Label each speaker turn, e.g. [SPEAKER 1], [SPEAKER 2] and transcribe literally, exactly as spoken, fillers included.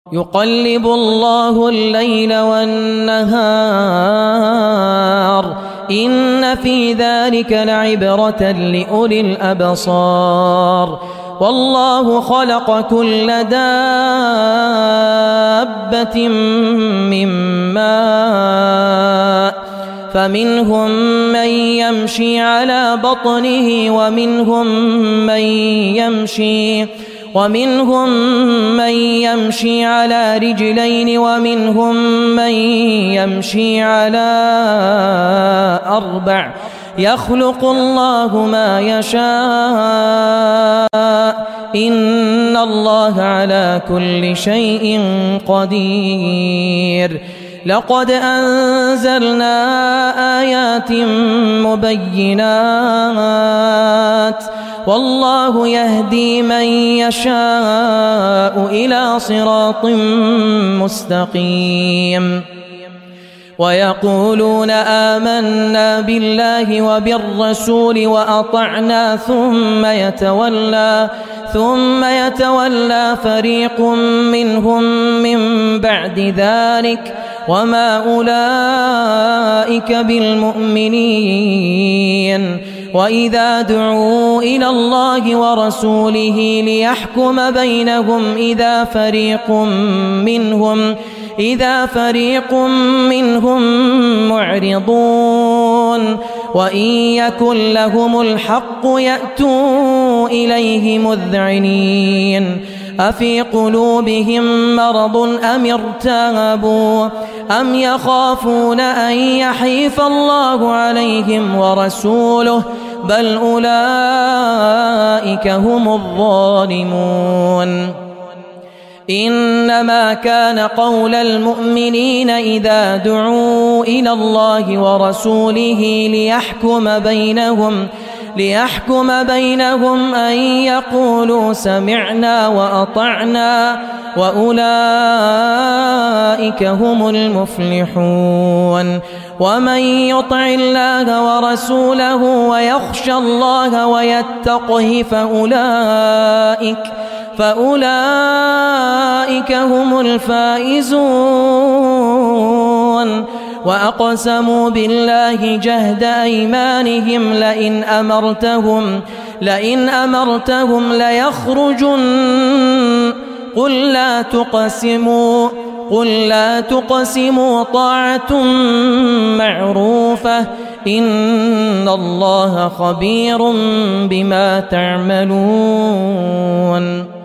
[SPEAKER 1] يقلب الله الليل والنهار إن في ذلك لعبرة لأولي الأبصار والله خلق كل دابة من ماء فمنهم من يمشي على بطنه ومنهم من يمشي ومنهم من يمشي على رجلين ومنهم من يمشي على أربع يخلق الله ما يشاء إن الله على كل شيء قدير لقد أنزلنا آيات مبينات والله يهدي من يشاء إلى صراط مستقيم ويقولون آمنا بالله وبالرسول وأطعنا ثم يتولى ثم يتولى فريق منهم من بعد ذلك وما أولئك بالمؤمنين وإذا دعوا إلى الله ورسوله ليحكم بينهم إذا فريق منهم إذا فريق منهم معرضون وإن يكن لهم الحق يأتوا إليه مذعنين أفي قلوبهم مرض أم ارتابوا أم يخافون أن يحيف الله عليهم ورسوله بل أولئك هم الظالمون إنما كان قول المؤمنين إذا دعوا إلى الله ورسوله ليحكم بينهم ليحكم بينهم أن يقولوا سمعنا وأطعنا وأولئك هم المفلحون ومن يطع الله ورسوله ويخشى الله ويتقه فأولئك فأولئك هم الفائزون وأقسموا بالله جهد أيمانهم لئن أمرتهم لئن أمرتهم ليخرجن قل لا تقسموا قل لا تقسموا طاعة معروفة إن الله خبير بما تعملون